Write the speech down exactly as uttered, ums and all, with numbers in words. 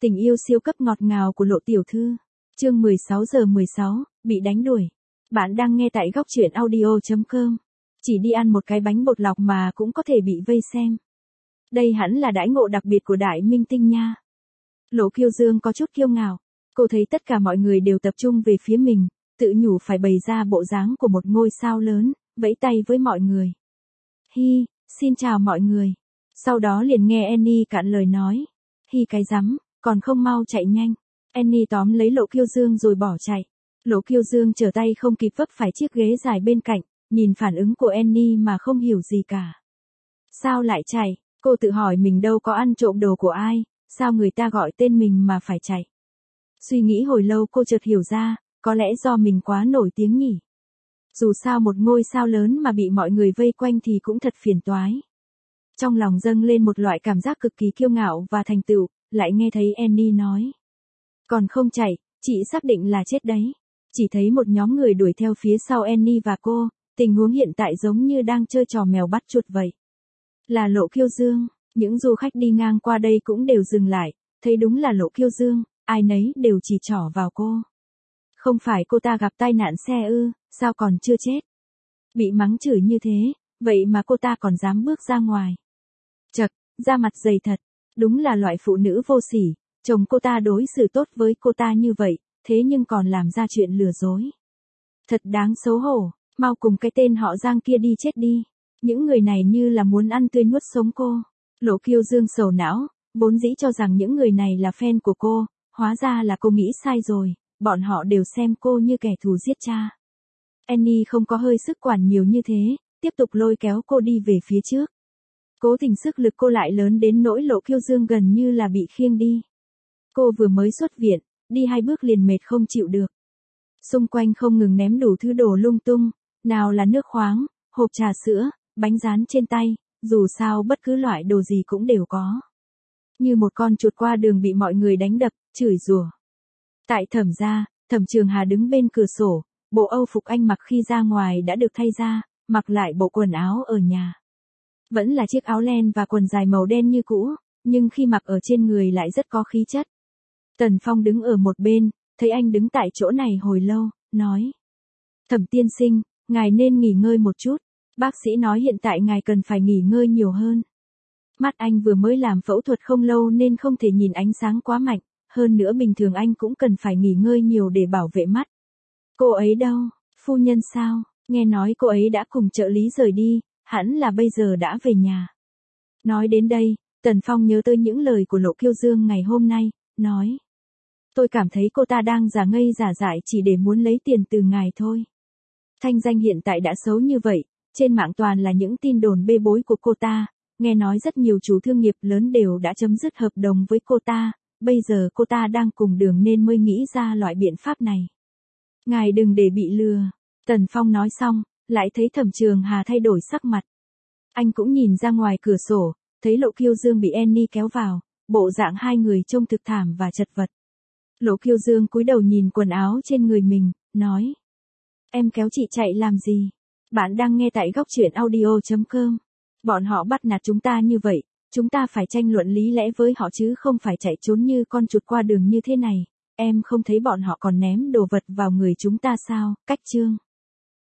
Tình yêu siêu cấp ngọt ngào của Lộ tiểu thư. Chương mười sáu giờ mười sáu, bị đánh đuổi. Bạn đang nghe tại góc truyện audio chấm com. Chỉ đi ăn một cái bánh bột lọc mà cũng có thể bị vây xem. Đây hẳn là đãi ngộ đặc biệt của đại minh tinh nha. Lộ Kiêu Dương có chút kiêu ngạo. Cô thấy tất cả mọi người đều tập trung về phía mình, tự nhủ phải bày ra bộ dáng của một ngôi sao lớn, vẫy tay với mọi người. Hi, xin chào mọi người. Sau đó liền nghe Annie cạn lời nói. Hi cái rắm, còn không mau chạy nhanh. Annie tóm lấy Lộ Kiêu Dương rồi bỏ chạy. Lộ Kiêu Dương trở tay không kịp vấp phải chiếc ghế dài bên cạnh, nhìn phản ứng của Annie mà không hiểu gì cả. Sao lại chạy? Cô tự hỏi mình đâu có ăn trộm đồ của ai, sao người ta gọi tên mình mà phải chạy? Suy nghĩ hồi lâu cô chợt hiểu ra, có lẽ do mình quá nổi tiếng nhỉ. Dù sao một ngôi sao lớn mà bị mọi người vây quanh thì cũng thật phiền toái. Trong lòng dâng lên một loại cảm giác cực kỳ kiêu ngạo và thành tựu, lại nghe thấy Annie nói. Còn không chạy, chị xác định là chết đấy. Chỉ thấy một nhóm người đuổi theo phía sau Annie và cô, tình huống hiện tại giống như đang chơi trò mèo bắt chuột vậy. Là Lộ Kiêu Dương, những du khách đi ngang qua đây cũng đều dừng lại, thấy đúng là Lộ Kiêu Dương, ai nấy đều chỉ trỏ vào cô. Không phải cô ta gặp tai nạn xe ư, sao còn chưa chết? Bị mắng chửi như thế, vậy mà cô ta còn dám bước ra ngoài. Chật, da mặt dày thật, đúng là loại phụ nữ vô sỉ, chồng cô ta đối xử tốt với cô ta như vậy, thế nhưng còn làm ra chuyện lừa dối. Thật đáng xấu hổ, mau cùng cái tên họ Giang kia đi chết đi. Những người này như là muốn ăn tươi nuốt sống cô. Lộ Kiêu Dương sầu não, vốn dĩ cho rằng những người này là fan của cô, hóa ra là cô nghĩ sai rồi, bọn họ đều xem cô như kẻ thù giết cha. Annie không có hơi sức quản nhiều như thế, tiếp tục lôi kéo cô đi về phía trước. Cố tình sức lực cô lại lớn đến nỗi Lộ Kiêu Dương gần như là bị khiêng đi. Cô vừa mới xuất viện, đi hai bước liền mệt không chịu được. Xung quanh không ngừng ném đủ thứ đồ lung tung, nào là nước khoáng, hộp trà sữa, bánh rán trên tay, dù sao bất cứ loại đồ gì cũng đều có. Như một con chuột qua đường bị mọi người đánh đập, chửi rủa. Tại Thẩm gia, Thẩm Trường Hà đứng bên cửa sổ, bộ Âu phục anh mặc khi ra ngoài đã được thay ra, mặc lại bộ quần áo ở nhà. Vẫn là chiếc áo len và quần dài màu đen như cũ, nhưng khi mặc ở trên người lại rất có khí chất. Tần Phong đứng ở một bên, thấy anh đứng tại chỗ này hồi lâu, nói. Thẩm tiên sinh, ngài nên nghỉ ngơi một chút. Bác sĩ nói hiện tại ngài cần phải nghỉ ngơi nhiều hơn. Mắt anh vừa mới làm phẫu thuật không lâu nên không thể nhìn ánh sáng quá mạnh, hơn nữa bình thường anh cũng cần phải nghỉ ngơi nhiều để bảo vệ mắt. Cô ấy đâu, phu nhân sao, nghe nói cô ấy đã cùng trợ lý rời đi, hẳn là bây giờ đã về nhà. Nói đến đây, Tần Phong nhớ tới những lời của Lộ Kiêu Dương ngày hôm nay, nói. Tôi cảm thấy cô ta đang giả ngây giả dại chỉ để muốn lấy tiền từ ngài thôi. Thanh danh hiện tại đã xấu như vậy, trên mạng toàn là những tin đồn bê bối của cô ta, nghe nói rất nhiều chủ thương nghiệp lớn đều đã chấm dứt hợp đồng với cô ta, bây giờ cô ta đang cùng đường nên mới nghĩ ra loại biện pháp này. Ngài đừng để bị lừa. Tần Phong nói xong, lại thấy Thẩm Trường Hà thay đổi sắc mặt. Anh cũng nhìn ra ngoài cửa sổ, thấy Lộ Kiêu Dương bị Annie kéo vào, bộ dạng hai người trông thực thảm và chật vật. Lộ Kiêu Dương cúi đầu nhìn quần áo trên người mình, nói. Em kéo chị chạy làm gì? Bạn đang nghe tại góc truyện audio chấm com. Bọn họ bắt nạt chúng ta như vậy, chúng ta phải tranh luận lý lẽ với họ chứ không phải chạy trốn như con chuột qua đường như thế này. Em không thấy bọn họ còn ném đồ vật vào người chúng ta sao? Cách chương.